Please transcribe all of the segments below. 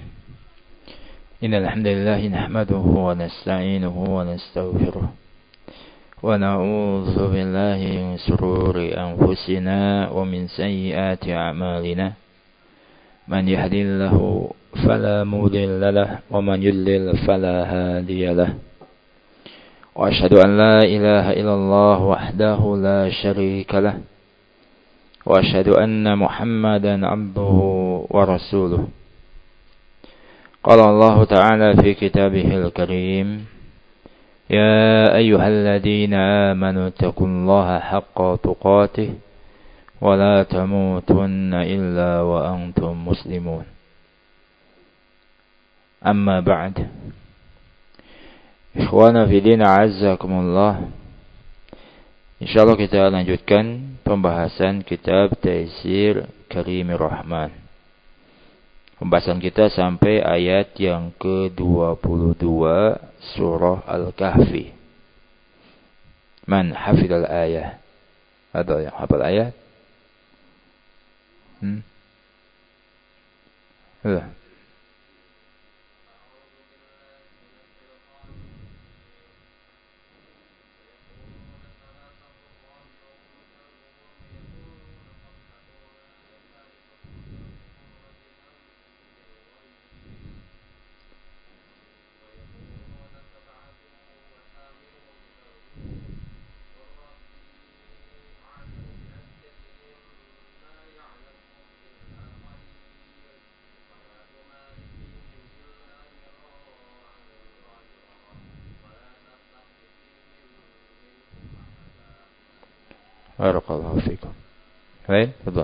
إن الحمد لله نحمده ونستعينه ونستغفره ونعوذ بالله من شرور أنفسنا ومن سيئات أعمالنا من يهد الله فلا مضل له ومن يضلل فلا هادي له وأشهد أن لا إله إلا الله وحده لا شريك له وأشهد أن محمدا عبده ورسوله قال الله تعالى في كتابه الكريم يا أيها الذين آمنوا اتقوا الله حق تقاته ولا تموتن إلا وأنتم مسلمون أما بعد Ikhwana fidin a'azzakumullah. Insyaallah kita lanjutkan pembahasan kitab Taisir Karimir Rahman. Pembahasan kita sampai ayat yang ke-22 surah Al-Kahfi. Man hafidhal ayah? Ada yang hafal ayat? Ada. Barakallahu fikum. Baik, betul.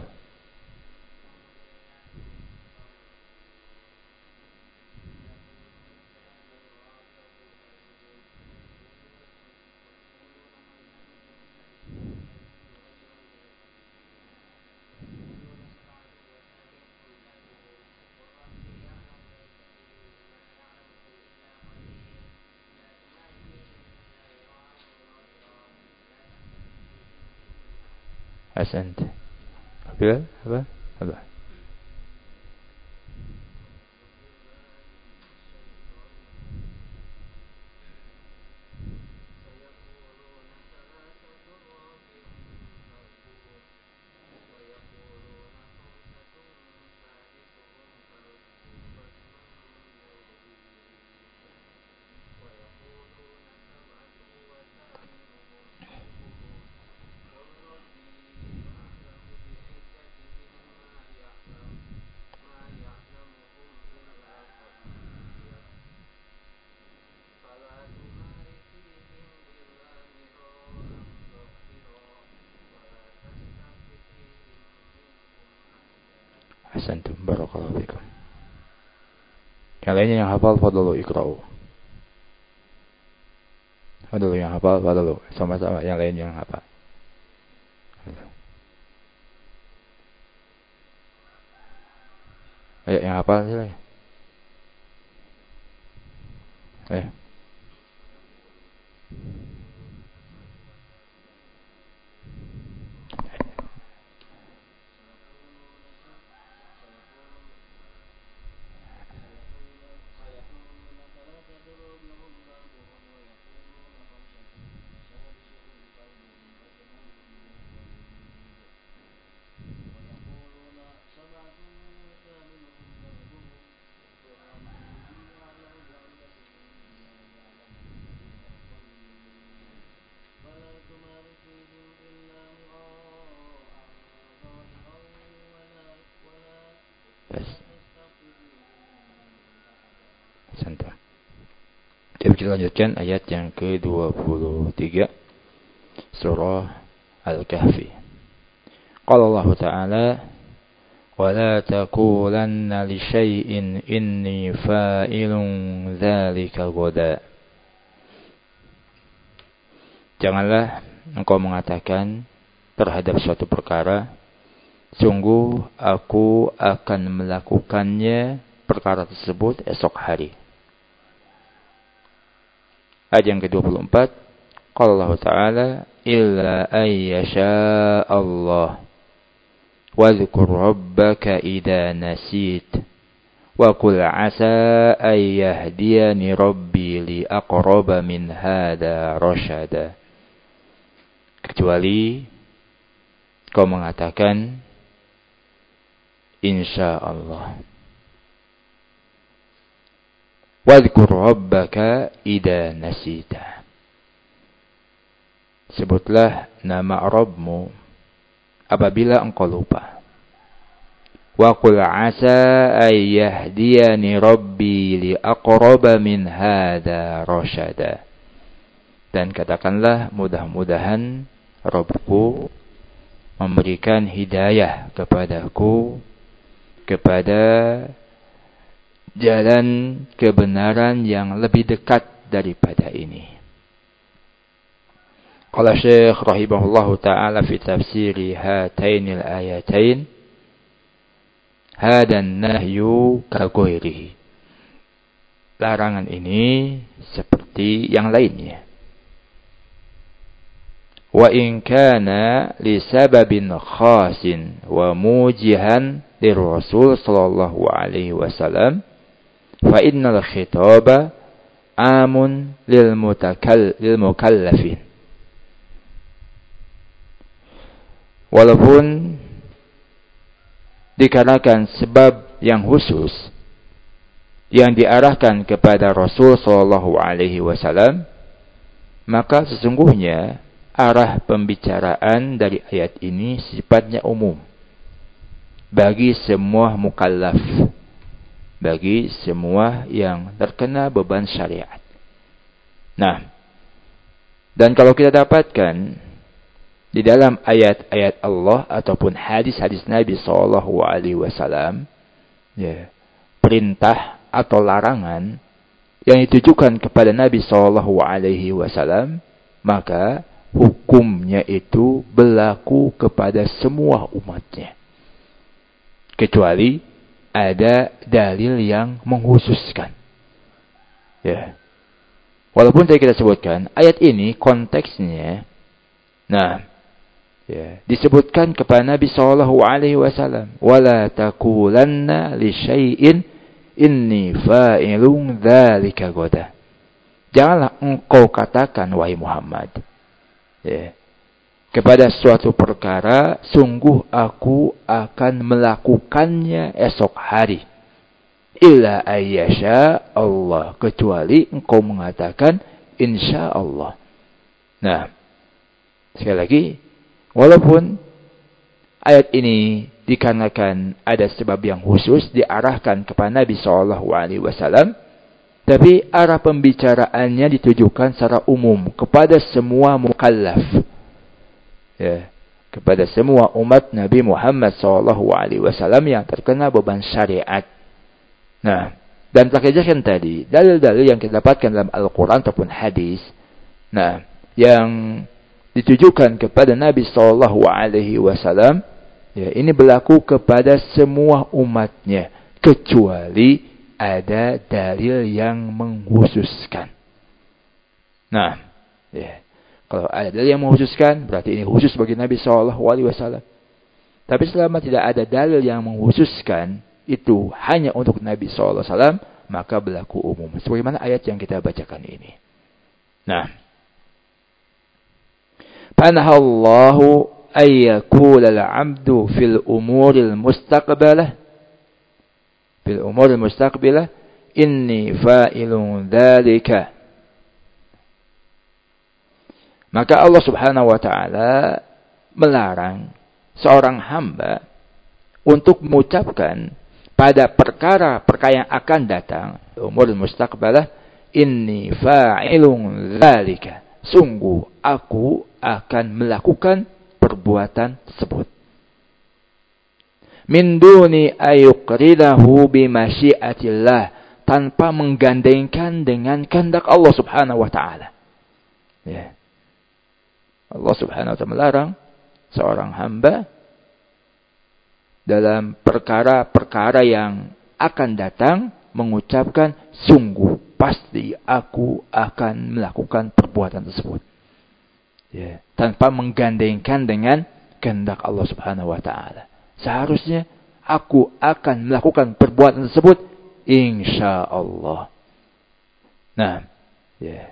Ahsant. Apa? Ahsantum, barakallahu fikum. Yang lainnya yang hafal, fadlu ikra'u. Ada yang hafal, fadlu. Sama-sama yang lain yang hafal. Ayo yang hafal silakan. Ayo. Kita lanjutkan ayat yang ke-23 surah Al-Kahfi. Qala Allah Ta'ala wa la taqulanna li syai'in inni fa'ilun dzalika ghadan. Janganlah engkau mengatakan terhadap suatu perkara, sungguh aku akan melakukannya perkara tersebut esok hari. Ayat yang ke-24, qala Allah Ta'ala illa ayyasha Allah wa dzkur rabbaka idza nasit Wa qul asa ay yahdiyani rabbi li aqraba min hadha rasyada. Kecuali kau mengatakan insyaallah. Wadhkur rabbaka idza nasita. Sebutlah nama Rabbmu apabila engkau lupa. Wa qul asa ay yahdiyani rabbi li aqraba min hadza rasyada. Dan katakanlah mudah-mudahan Rabbku memberikan hidayah kepadaku kepada jalan kebenaran yang lebih dekat daripada ini. Qala Syekh rahimahullahu ta'ala fi tafsiri hatainil ayatain, hadan nahyu ka ghairihi. Larangan ini seperti yang lainnya. Wa in kana li sababin khasin wa mujihan lirrasul sallallahu alaihi wasallam fa innal khitaba amun lil mukallafin. Walaupun dikarenakan sebab yang khusus yang diarahkan kepada Rasul sallallahu alaihi wasallam, maka sesungguhnya arah pembicaraan dari ayat ini sifatnya umum bagi semua mukallaf, bagi semua yang terkena beban syariat. Nah, dan kalau kita dapatkan di dalam ayat-ayat Allah ataupun hadis-hadis Nabi sallallahu alaihi wasallam, ya, perintah atau larangan yang ditujukan kepada Nabi sallallahu alaihi wasallam, maka hukumnya itu berlaku kepada semua umatnya. Kecuali ada dalil yang mengkhususkan. Ya. Walaupun tadi kita sebutkan, ayat ini konteksnya, nah, ya, disebutkan kepada Nabi sallallahu alaihi wasallam, "Wala taqulanna li syai'in inni fa'ilun dzalika ghadan." Janganlah engkau katakan wahai Muhammad, ya, kepada suatu perkara sungguh aku akan melakukannya esok hari. Illa ayyasha Allah, kecuali engkau mengatakan insyaallah. Nah, sekali lagi, walaupun ayat ini dikarenakan ada sebab yang khusus diarahkan kepada Nabi sallallahu alaihi wasallam, tapi arah pembicaraannya ditujukan secara umum kepada semua mukallaf. Ya, kepada semua umat Nabi Muhammad sallallahu alaihi wasallam yang terkena beban syariat. Nah, dan telah dijelaskan tadi dalil-dalil yang kita dapatkan dalam Al-Qur'an ataupun hadis, nah, yang ditujukan kepada Nabi sallallahu alaihi wasallam, ya, ini berlaku kepada semua umatnya kecuali ada dalil yang mengkhususkan. Nah, ya, kalau ada dalil yang mengkhususkan, berarti ini khusus bagi Nabi sallallahu alaihi wasallam. Tapi selama tidak ada dalil yang mengkhususkan, itu hanya untuk Nabi sallallahu alaihi wasallam, maka berlaku umum. Sebagaimana ayat yang kita bacakan ini. Nah, Panahallahu ayyakula al-'abdu fil umuril mustaqbilah inni fa'ilun dzalika. Maka Allah Subhanahu wa taala melarang seorang hamba untuk mengucapkan pada perkara-perkara yang akan datang, umuril mustaqbalah, inni fa'ilun dzalika. Sungguh aku akan melakukan perbuatan tersebut. Min duni ayuqridahu bimasyiatillah, tanpa menggandengkan dengan kehendak Allah Subhanahu wa taala. Ya. Allah Subhanahu wa taala melarang seorang hamba dalam perkara-perkara yang akan datang mengucapkan sungguh pasti aku akan melakukan perbuatan tersebut. Ya, tanpa menggandengkan dengan kehendak Allah Subhanahu wa taala. Seharusnya aku akan melakukan perbuatan tersebut insyaallah. Nah, ya.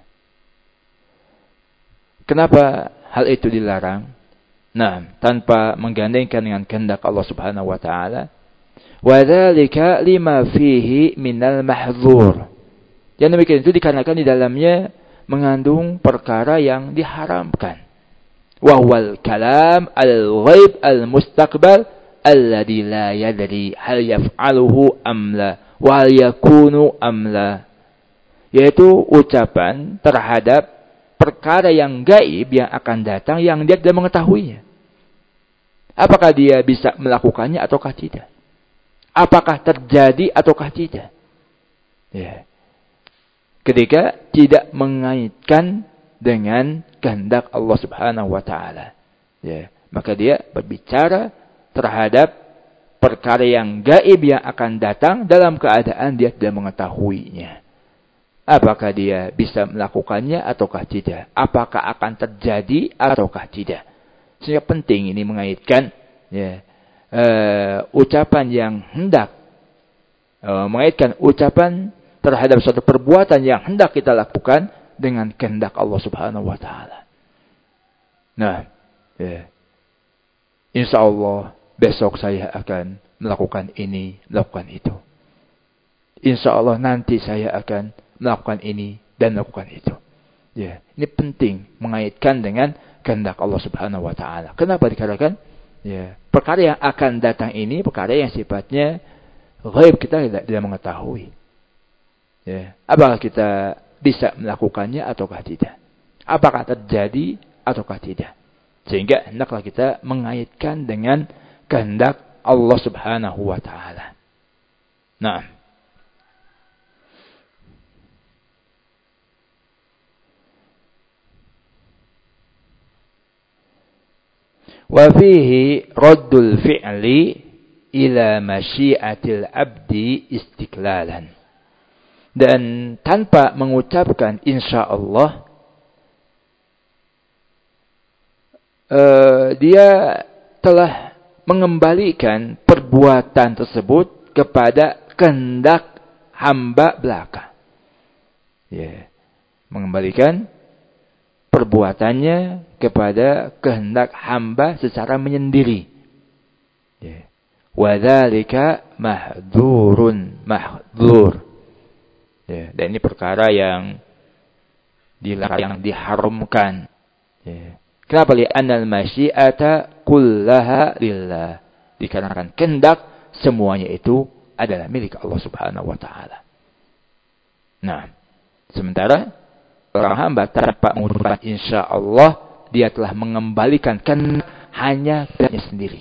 Kenapa hal itu dilarang? Nah, tanpa menggandengkan dengan kehendak Allah Subhanahu wa taala. Wa dzalika lima fihi minal mahdzur. Yang demikian itu dikarenakan di dalamnya mengandung perkara yang diharamkan. Wa huwal kalam al-ghaib al-mustaqbal alladzi la yadri hal yaf'aluhu am la wa hal yakunu am la. Yaitu ucapan terhadap perkara yang gaib yang akan datang yang dia tidak mengetahuinya. Apakah dia bisa melakukannya ataukah tidak? Apakah terjadi ataukah tidak? Ya. Ketika tidak mengaitkan dengan kehendak Allah Subhanahu wa taala. Ya, maka dia berbicara terhadap perkara yang gaib yang akan datang dalam keadaan dia tidak mengetahuinya. Apakah dia bisa melakukannya ataukah tidak? Apakah akan terjadi ataukah tidak? Sehingga penting ini mengaitkan ya, ucapan yang hendak mengaitkan ucapan terhadap suatu perbuatan yang hendak kita lakukan dengan kehendak Allah Subhanahu wa taala. Nah, ya. Insyaallah besok saya akan melakukan ini, melakukan itu. Insyaallah nanti saya akan melakukan ini dan melakukan itu. Ya, ini penting mengaitkan dengan kehendak Allah Subhanahu wa taala. Kenapa dikatakan? Ya, perkara yang akan datang ini perkara yang sifatnya ghaib, kita tidak mengetahui. Ya, apakah kita bisa melakukannya ataukah tidak? Apakah terjadi ataukah tidak? Sehingga hendaklah kita mengaitkan dengan kehendak Allah Subhanahu wa taala. Nah, wa fihi raddul fi'li ila masyiatil abdi istiqlalan. Dan tanpa mengucapkan insyaallah dia telah mengembalikan perbuatan tersebut kepada kehendak hamba belaka. Ya, mengembalikan perbuatannya kepada kehendak hamba secara menyendiri. Ya. Wa dzalika mahdzurun mahdzur. Ya, dan ini perkara yang dilarang, yang diharamkan. Ya. Kenapa? Li'annal masyiata kullaha lillah. Dikarenakan kehendak semuanya itu adalah milik Allah Subhanahu wa taala. Nah, sementara orang hamba tanpa mengucapkan insyaallah dia telah mengembalikan kehendak hanya kehendaknya sendiri.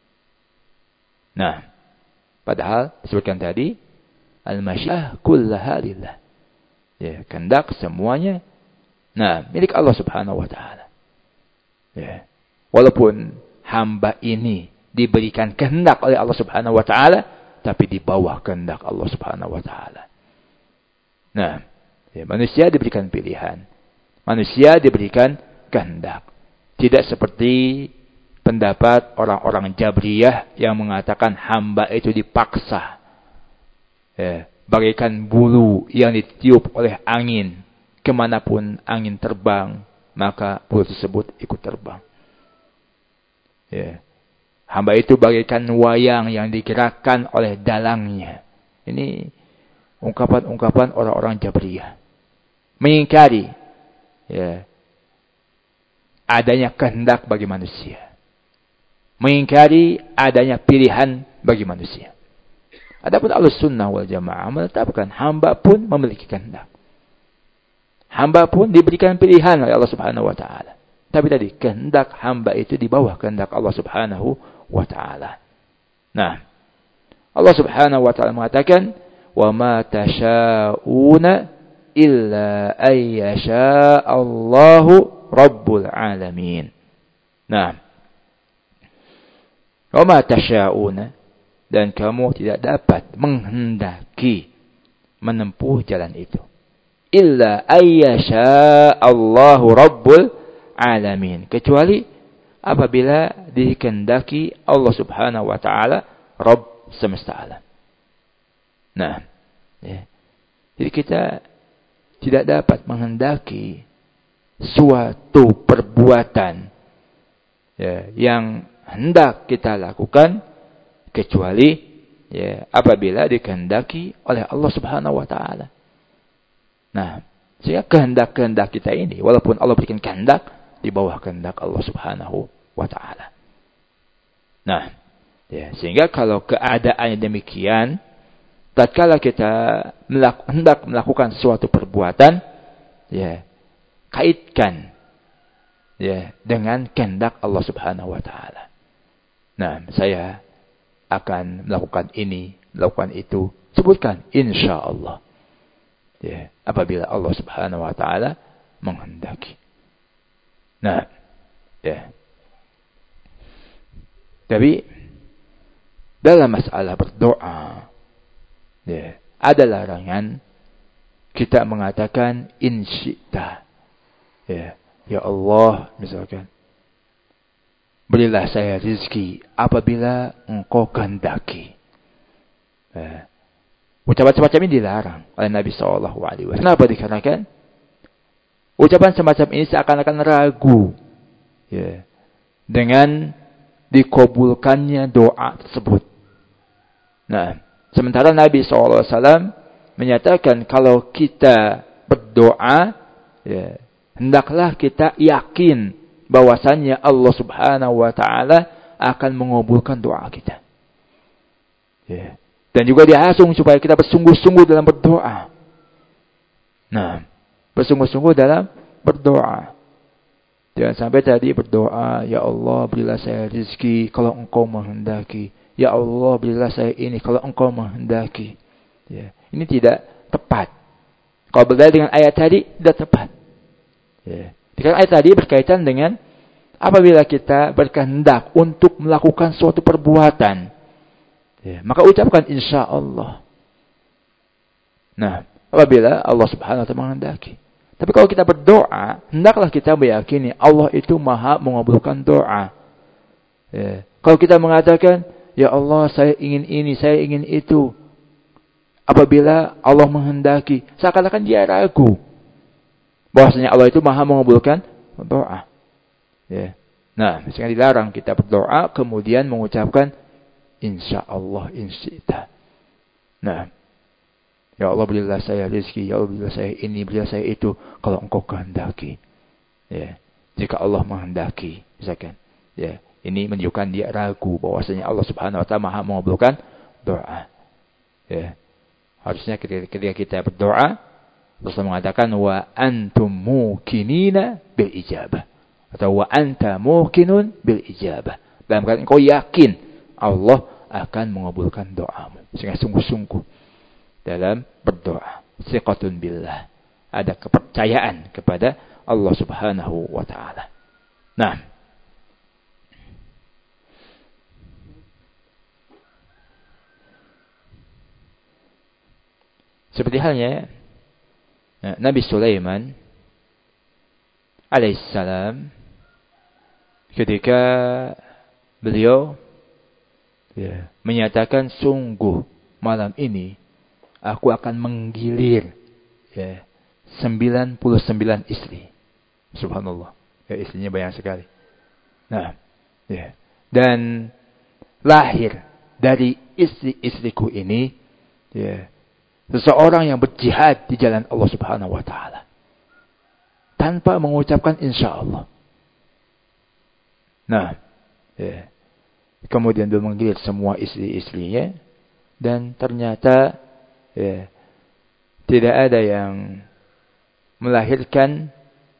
Nah, padahal disebutkan tadi al-masyiah kullaha lillah. Ya, kehendak semuanya milik Allah Subhanahu wa taala. Ya. Walaupun hamba ini diberikan kehendak oleh Allah Subhanahu wa taala, tapi di bawah kehendak Allah Subhanahu wa taala. Nah, ya, manusia diberikan pilihan. Manusia diberikan kehendak. Tidak seperti pendapat orang-orang Jabriyah yang mengatakan hamba itu dipaksa. Ya, bagaikan bulu yang ditiup oleh angin. Kemanapun angin terbang, maka bulu tersebut ikut terbang. Ya. Hamba itu bagaikan wayang yang digerakkan oleh dalangnya. Ini ungkapan-ungkapan orang-orang Jabriyah. Mengingkari ya, adanya kehendak bagi manusia. Mengingkari adanya pilihan bagi manusia. Adapun Ahlussunnah wal Jamaah menetapkan hamba pun memiliki kehendak. Hamba pun diberikan pilihan oleh Allah Subhanahu wa taala. Tapi tadi kehendak hamba itu di bawah kehendak Allah Subhanahu wa taala. Nah, Allah Subhanahu wa taala mengatakan, "Wa ma tasyauna illa ayyasha Allahu rabbul alamin." Nah, "Wa ma tasyauna," dan kamu tidak dapat menghendaki menempuh jalan itu. Illa ayyasha Allahu rabbul alamin. Kecuali apabila dikehendaki Allah Subhanahu wa taala Rabb semesta alam. Nah, Ya. Jadi kita tidak dapat menghendaki suatu perbuatan ya, yang hendak kita lakukan kecuali ya, apabila dikehendaki oleh Allah Subhanahu wa taala. Nah, sehingga kehendak-kehendak kita ini walaupun Allah berikan kehendak di bawah kehendak Allah Subhanahu wa taala. Nah, ya, sehingga kalau keadaannya demikian, tatkala kita hendak melakukan suatu perbuatan, ya, kaitkan ya dengan kehendak Allah Subhanahu wa taala. Nah, saya akan melakukan ini, melakukan itu, sebutkan insyaallah. Ya, apabila Allah Subhanahu wa taala menghendaki. Nah, ya. Tapi dalam masalah berdoa, ya, ada larangan kita mengatakan insyita. Ya, ya Allah, misalkan, berilah saya rezeki apabila Engkau kehendaki. Ya. Ucapan semacam ini dilarang oleh Nabi SAW. Kenapa dikarenakan ucapan semacam ini seakan-akan ragu ya, dengan dikabulkannya doa tersebut. Nah, sementara Nabi SAW menyatakan kalau kita berdoa, ya, hendaklah kita yakin bahwasannya Allah Subhanahu wa taala akan mengabulkan doa kita. Ya. Dan juga dihasung supaya kita bersungguh-sungguh dalam berdoa. Nah, bersungguh-sungguh dalam berdoa. Jangan sampai tadi berdoa, ya Allah berilah saya rezeki kalau Engkau menghendaki. Ya Allah berilah saya ini kalau Engkau menghendaki. Ya, ini tidak tepat. Kalau berdalil dengan ayat tadi, tidak tepat. Ya. Karena ayat tadi berkaitan dengan apabila kita berkehendak untuk melakukan suatu perbuatan, ya, maka ucapkan insya Allah. Nah, apabila Allah Subhanahu wa taala menghendaki. Tapi kalau kita berdoa, hendaklah kita meyakini Allah itu Maha mengabulkan doa. Ya. Kalau kita mengatakan, ya Allah saya ingin ini, saya ingin itu, apabila Allah menghendaki, seakan-akan dia ragu bahwasanya Allah itu Maha mengabulkan doa. Ya. Nah, misalnya dilarang kita berdoa kemudian mengucapkan insya Allah insyita. Nah, ya Allah berilah saya rezeki, ya Allah berilah saya ini, berilah saya itu kalau Engkau kehendaki. Ya. Jika Allah menghendaki, misalkan, ya, ini menunjukkan dia ragu bahwasanya Allah Subhanahu wa taala Maha mengabulkan doa. Ya. Harusnya ketika kita berdoa, Rasulullah mengatakan wa antum muqinina bil ijabah atau wa anta muqinun bil ijabah. Dalam kata engkau yakin Allah akan mengabulkan doamu. Sehingga sungguh-sungguh dalam berdoa. Siqatun billah. Ada kepercayaan kepada Allah Subhanahu wa taala. Nah, seperti halnya Nabi Sulaiman alaihissalam ketika beliau menyatakan sungguh malam ini aku akan menggilir 99 istri. Subhanallah. Ya, istrinya banyak sekali. Nah, ya. Dan lahir dari istri-istriku ini seseorang yang berjihad di jalan Allah Subhanahu wa taala tanpa mengucapkan insyaallah. Nah, kemudian dia menggilir semua istri-istrinya dan ternyata tidak ada yang melahirkan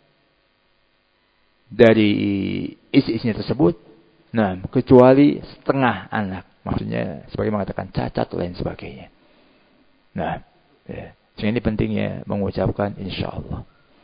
dari istri-istrinya tersebut. Nah, kecuali setengah anak. Maksudnya sebagai mengatakan cacat lain sebagainya. Nah, sehingga ini pentingnya mengucapkan insyaallah.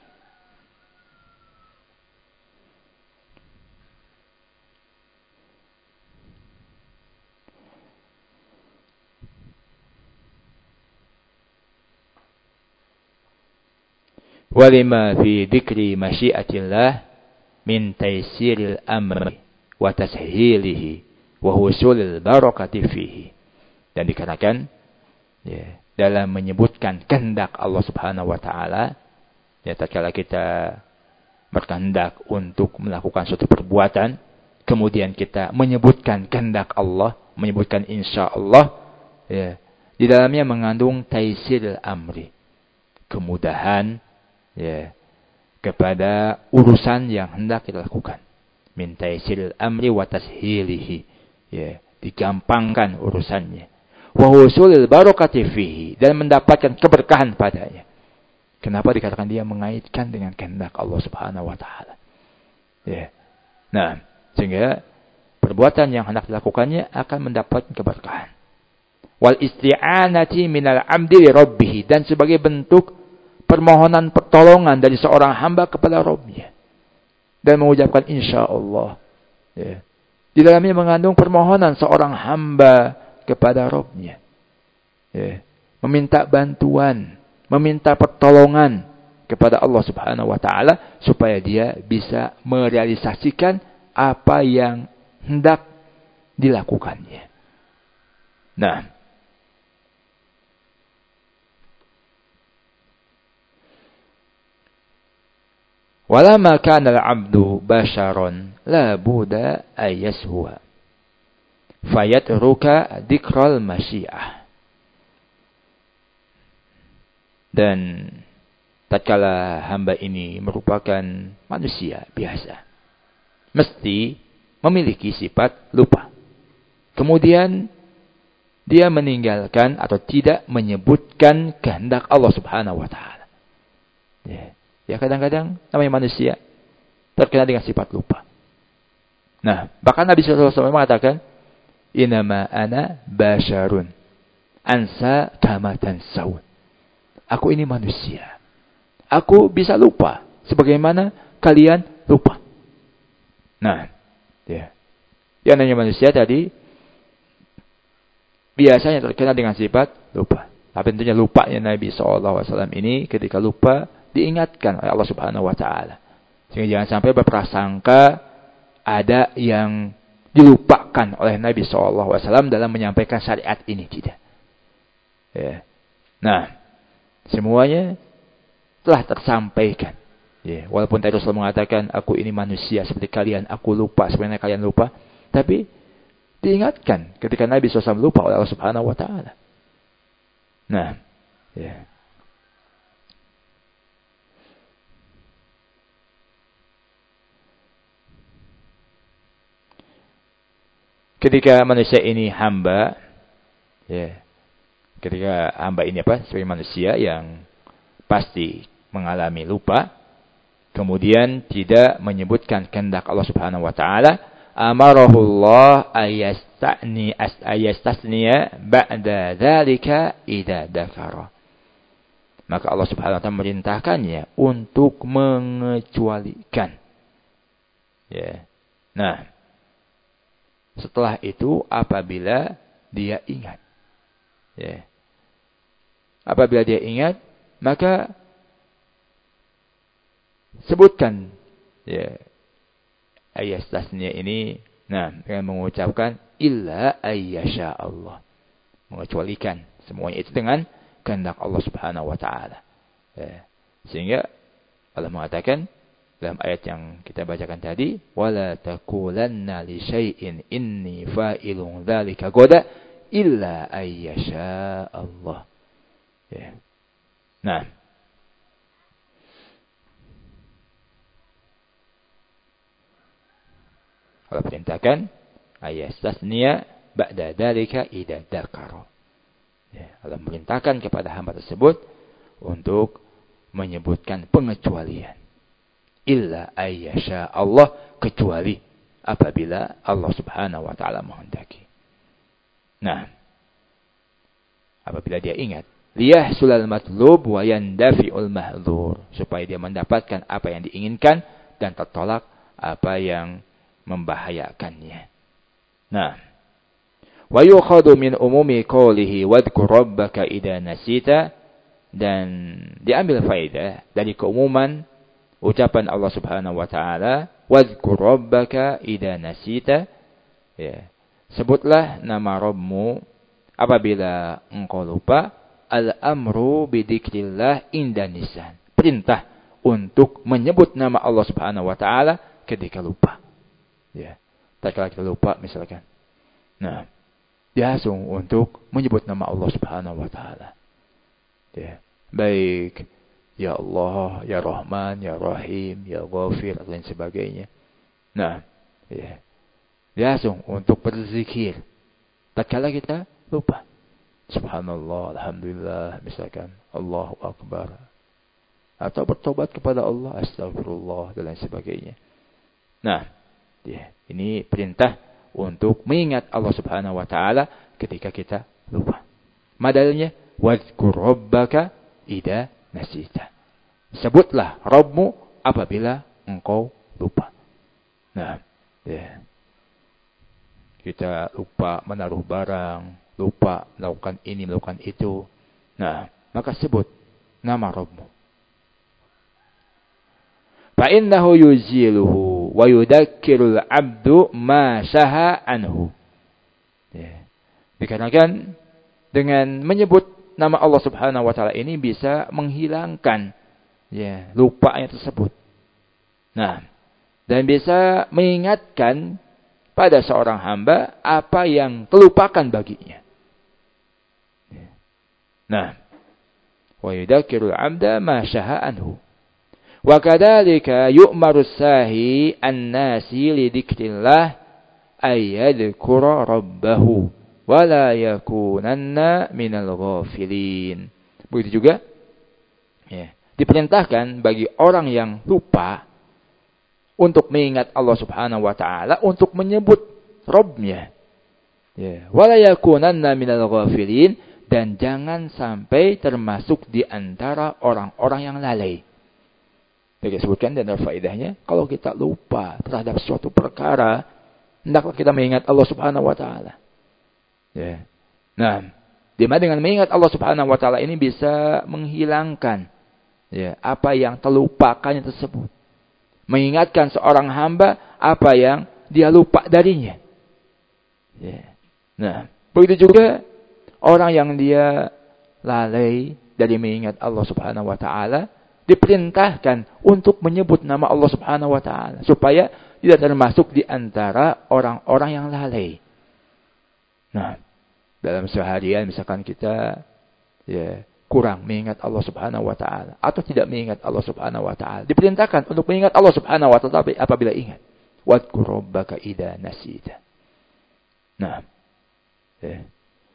Walima fi dzikri masyiatillah min taysiril amri wa tashilihi wa husulil barakati fihi. Dan dikarenakan Ya, dalam menyebutkan kehendak Allah Subhanahu wa taala, ya tatkala kita berkehendak untuk melakukan suatu perbuatan, kemudian kita menyebutkan kehendak Allah, menyebutkan insya Allah, ya, di dalamnya mengandung taisir amri, kemudahan, ya, kepada urusan yang hendak kita lakukan. Min taisir amri wa tashilihi, ya, digampangkan urusannya. Wa husulil barakati fihi, dan mendapatkan keberkahan padanya. Kenapa dikatakan dia mengaitkan dengan kehendak Allah Subhanahu wa taala? Ya. Nah, sehingga perbuatan yang hendak dilakukannya akan mendapatkan keberkahan. Wal isti'anati minal 'abdi li rabbih, dan sebagai bentuk permohonan pertolongan dari seorang hamba kepada Rabbnya. Dan mengucapkan insyaallah. Ya. Di dalamnya mengandung permohonan seorang hamba kepada Rabbnya. Ya. Meminta bantuan, meminta pertolongan kepada Allah Subhanahu wa taala supaya dia bisa merealisasikan apa yang hendak dilakukannya. Nah, walamma kana al-'abdu basharan la budda ayashuwa fayatruka dzikral masyiah. Dan tatkala hamba ini merupakan manusia biasa, mesti memiliki sifat lupa. Kemudian dia meninggalkan atau tidak menyebutkan kehendak Allah Subhanahu wa taala. Ya, kadang-kadang namanya manusia terkena dengan sifat lupa. Nah, bahkan Nabi sallallahu alaihi wasallam mengatakan, "Innama ana basyarun ansa kama tansawun." Aku ini manusia. Aku bisa lupa sebagaimana kalian lupa. Nah, ya. Yang namanya manusia tadi biasanya terkena dengan sifat lupa. Tapi tentunya lupanya Nabi SAW ini ketika lupa diingatkan oleh Allah Subhanahu wa taala. Sehingga jangan sampai berprasangka ada yang dilupakan oleh Nabi SAW dalam menyampaikan syariat ini, tidak. Ya. Nah, semuanya telah tersampaikan. Ya, walaupun tadi Rasulullah mengatakan, aku ini manusia seperti kalian, aku lupa sebenarnya kalian lupa. Tapi diingatkan ketika Nabi SAW lupa oleh Allah Subhanahu wa taala. Nah, ya. Ketika manusia ini hamba, ya. Ketika hamba ini sebagai manusia yang pasti mengalami lupa, kemudian tidak menyebutkan kehendak Allah Subhanahu wa taala, amarahullah ayastasniya ba'da dzalika idza dzakara. Maka Allah Subhanahu wa taala memerintahkannya untuk mengecualikan. Ya. Nah, setelah itu apabila dia ingat. Ya. Apabila dia ingat, maka sebutkan, ya, ayat tasniyah ini, nah, dengan mengucapkan illa ayyasha Allah, mengecualikan semuanya itu dengan kehendak Allah Subhanahu wa taala. Ya. Sehingga Allah mengatakan dalam ayat yang kita bacakan tadi, wala taqulanna li syai'in inni fa'ilun dzalika ghadan illa ayyasha Allah. Ya. Nah, Allah perintahkan ayat tasniya ba'da dzalika idza dzakara. Ya, Allah memerintahkan kepada hamba tersebut untuk menyebutkan pengecualian. Illa ayyasha Allah, kecuali apabila Allah Subhanahu wa taala menghendaki. Nah, apabila dia ingat, liyahsulal matlub wa yandafi'ul mahdzur, supaya dia mendapatkan apa yang diinginkan dan tertolak apa yang membahayakannya. Nah, wa yukhadu min umumi qawlihi wadhkur rabbaka idza nasita, dan diambil faedah dari keumuman ucapan Allah Subhanahu wa taala, wadhkur rabbaka idza nasita, ya, sebutlah nama Rabbmu Apabila engkau lupa, al-amru bidzikrillah inda nisan. Perintah untuk menyebut nama Allah Subhanahu wa taala ketika lupa. Ya. Tatkala kita lupa misalkan. Nah, langsung untuk menyebut nama Allah Subhanahu wa taala. Ya. Baik ya Allah, ya Rahman, ya Rahim, ya Ghafir dan lain sebagainya. Nah, ya. Langsung untuk berzikir. Tatkala kita lupa. Subhanallah, alhamdulillah, misalkan Allahu Akbar. Atau bertobat kepada Allah, astagfirullah dan lain sebagainya. Nah, ya, ini perintah untuk mengingat Allah Subhanahu wa taala ketika kita lupa. Madalnya wadhkur rabbaka idza nasita. Sebutlah Rabbmu apabila engkau lupa. Nah, ya. Kita lupa menaruh barang, lupa melakukan ini, melakukan itu. Nah, maka sebut nama Rabbmu. Fa'innahu yuziluhu wa yudakkirul abdu ma syaha anhu. Ya. Dikarenakan dengan menyebut nama Allah Subhanahu wa taala ini bisa menghilangkan ya lupanya tersebut. Nah, dan bisa mengingatkan pada seorang hamba apa yang terlupakan baginya. Nah, wa yudakkirul abda ma syaha anhu. Wa kadzalika yu'maru sahi an-nasi li dzikrillah ay yadhkura rabbahu wa la yakunanna minal ghafilin. Begitu juga ya, diperintahkan bagi orang yang lupa untuk mengingat Allah Subhanahu wa taala, untuk menyebut Rabb-nya. Ya, wala yakunanna minal ghafilin, dan jangan sampai termasuk di antara orang-orang yang lalai. Jadi disebutkan dan faedahnya, kalau kita lupa terhadap suatu perkara, hendaklah kita mengingat Allah Subhanahu wa taala. Ya. Nah, di mana dengan mengingat Allah Subhanahu wa taala ini bisa menghilangkan ya apa yang terlupakannya tersebut. Mengingatkan seorang hamba apa yang dia lupa darinya. Ya. Nah, begitu juga orang yang dia lalai dari mengingat Allah Subhanahu wa taala diperintahkan untuk menyebut nama Allah Subhanahu wa taala supaya tidak termasuk di antara orang-orang yang lalai. Nah, dalam seharian misalkan kita ya kurang mengingat Allah Subhanahu wa taala atau tidak mengingat Allah Subhanahu wa taala, diperintahkan untuk mengingat Allah Subhanahu wa taala apabila ingat. Wadhkur rabbaka idza nasita. Nah, ya.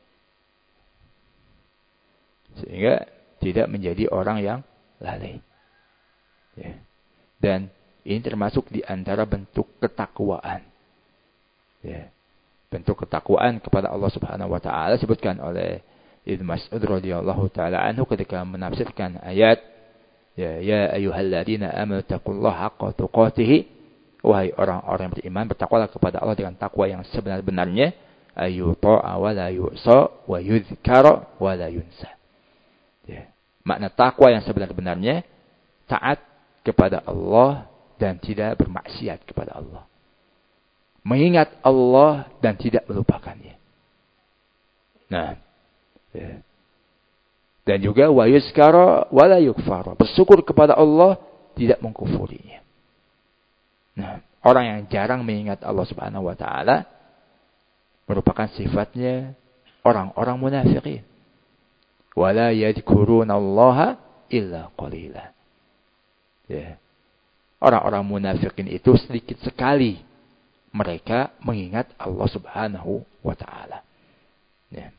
Sehingga tidak menjadi orang yang lalai. Ya. Dan ini termasuk di antara bentuk ketakwaan. Ya. Bentuk ketakwaan kepada Allah Subhanahu wa taala disebutkan oleh Ibnu Mas'ud radhiyallahu taala anhu ketika menafsirkan ayat ya ayyuhalladzina amanu taqullaha haqqa tuqatih, wahai orang-orang yang beriman, bertakwalah kepada Allah dengan takwa yang sebenar-benarnya, ayyuta'a wa la yu'sa wa yudhkara wa la yunsa. Ya. Makna takwa yang sebenar-benarnya taat kepada Allah dan tidak bermaksiat kepada Allah. Mengingat Allah dan tidak melupakannya. Nah, ya. Dan juga wa yuzkara wa la yukfara. Bersyukur kepada Allah, tidak mengkufurinya. Nah, orang yang jarang mengingat Allah Subhanahu wa taala merupakan sifatnya orang-orang munafikin. Wa la yadhkurunallaha illa qalila. Ya. Orang-orang munafikin itu sedikit sekali mereka mengingat Allah Subhanahu wa taala. Ya.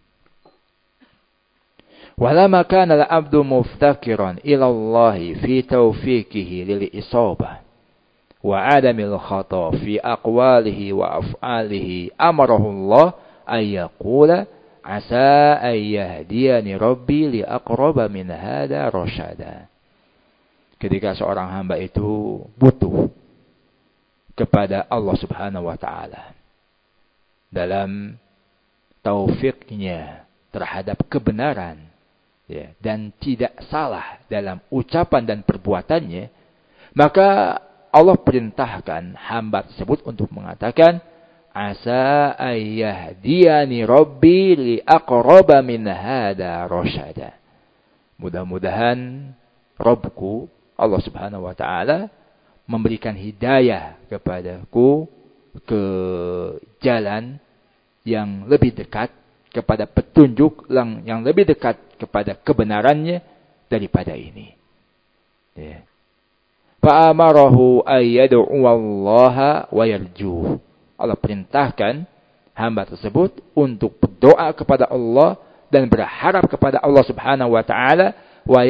Walama kana al-'abdu muftakiran ila Allah fi tawfiqihi lil isabah wa 'adamil khata fi aqwalihi wa af'alihi, amarahu Allah ay yaqula asa ay yahdiyani rabbi li aqraba min hada rasyada. Ketika seorang hamba itu butuh kepada Allah Subhanahu wa taala dalam taufiknya terhadap kebenaran, ya, dan tidak salah dalam ucapan dan perbuatannya, maka Allah perintahkan hamba tersebut untuk mengatakan asa ayyahdiyani rabbi li aqraba min hada rasyada. Mudah-mudahan Rabbku, Allah Subhanahu wa taala, memberikan hidayah kepadaku ke jalan yang lebih dekat, kepada petunjuk yang lebih dekat kepada kebenarannya daripada ini. Ya. Fa'amarahu ayyad'u Allah wa yarjuh. Allah perintahkan hamba tersebut untuk berdoa kepada Allah dan berharap kepada Allah Subhanahu wa taala, wa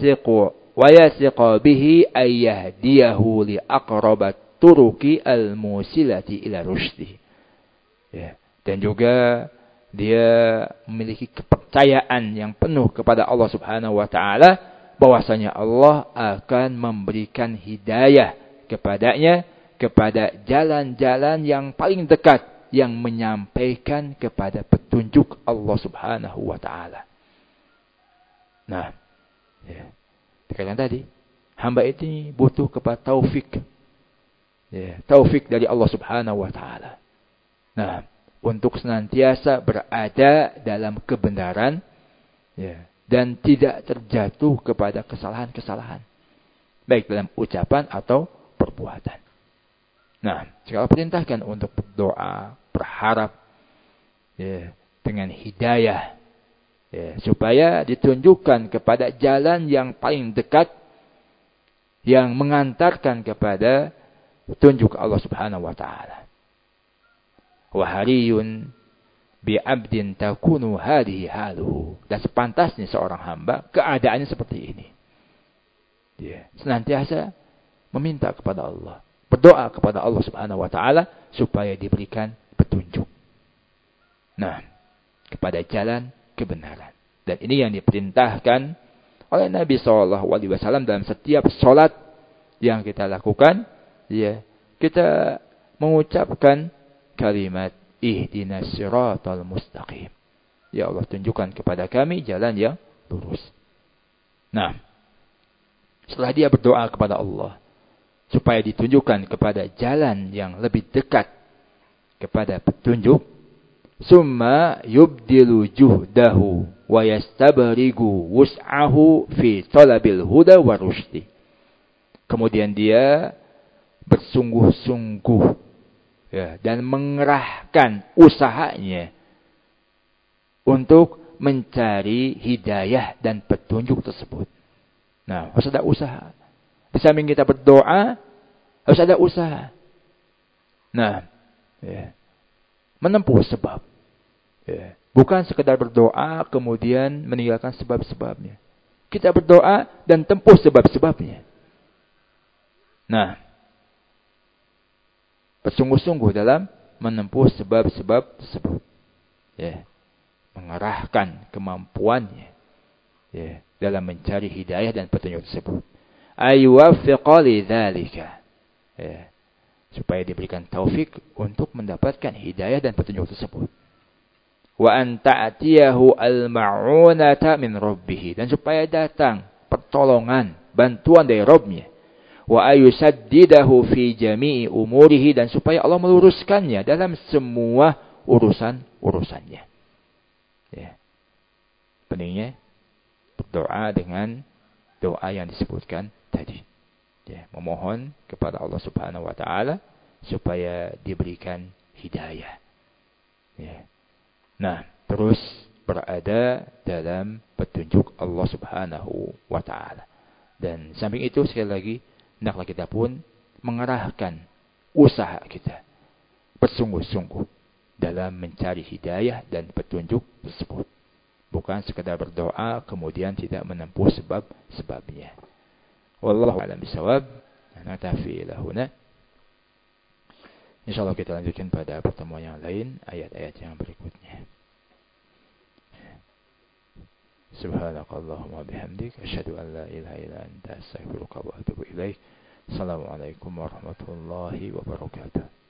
yasiqu bihi ayyahdiyahu li aqrabat turuki al-musilati ila rusydi. Ya. Dan juga dia memiliki kepercayaan yang penuh kepada Allah Subhanahu wa taala bahwasanya Allah akan memberikan hidayah kepadanya kepada jalan-jalan yang paling dekat yang menyampaikan kepada petunjuk Allah Subhanahu wa taala. Nah, ya. Dikatakan tadi, hamba ini butuh kepada taufik. Ya, taufik dari Allah Subhanahu wa taala. Nah, untuk senantiasa berada dalam kebenaran, ya, dan tidak terjatuh kepada kesalahan-kesalahan, baik dalam ucapan atau perbuatan. Nah, sekarang perintahkan untuk berdoa, berharap, ya, dengan hidayah, ya, supaya ditunjukkan kepada jalan yang paling dekat yang mengantarkan kepada petunjuk Allah Subhanahu wa taala. Wa hariyun bi 'abdin takunu hadhihi haluhu. Dan sepantasnya seorang hamba keadaannya seperti ini. Dia senantiasa meminta kepada Allah, berdoa kepada Allah Subhanahu wa taala supaya diberikan petunjuk. Nah, kepada jalan kebenaran. Dan ini yang diperintahkan oleh Nabi SAW dalam setiap salat yang kita lakukan, ya, kita mengucapkan kalimat ihdinas siratal mustaqim. Ya Allah, tunjukkan kepada kami jalan yang lurus. Nah, setelah dia berdoa kepada Allah supaya ditunjukkan kepada jalan yang lebih dekat kepada petunjuk, summa yubdilu juhdahu wa yastabrigu wus'ahu fi talabil huda wa rusydi. Kemudian dia bersungguh-sungguh, ya, dan mengerahkan usahanya untuk mencari hidayah dan petunjuk tersebut. Nah, harus ada usaha. Di samping kita berdoa, harus ada usaha. Nah, ya, menempuh sebab. Ya, bukan sekedar berdoa kemudian meninggalkan sebab-sebabnya. Kita berdoa dan tempuh sebab-sebabnya. Nah, bersungguh-sungguh dalam menempuh sebab-sebab tersebut. Ya, mengarahkan kemampuannya, ya, dalam mencari hidayah dan petunjuk tersebut. Ayuwaffiqa lidzalika. Ya, supaya diberikan taufik untuk mendapatkan hidayah dan petunjuk tersebut. Wa an ta'tiyahu al-ma'unata min rabbih, dan supaya datang pertolongan, bantuan dari Rabb-Nya. Wa ayusaddidahu fi jami'i umurihi, dan supaya Allah meluruskannya dalam semua urusan-urusannya. Ya. Pentingnya berdoa dengan doa yang disebutkan tadi. Ya, memohon kepada Allah Subhanahu wa taala supaya diberikan hidayah. Ya. Nah, terus berada dalam petunjuk Allah Subhanahu wa taala. Dan samping itu sekali lagi, hendaklah kita pun mengerahkan usaha kita bersungguh-sungguh dalam mencari hidayah dan petunjuk tersebut. Bukan sekadar berdoa kemudian tidak menempuh sebab-sebabnya. Wallahu a'lam bishawab. Naktafi lahuna. Insyaallah kita lanjutkan pada pertemuan yang lain ayat-ayat yang berikutnya. Subhanakallahumma bihamdik asyhadu an la ilaha illa anta astaghfiruka wa atubu ilaik. Assalamualaikum warahmatullahi wabarakatuh.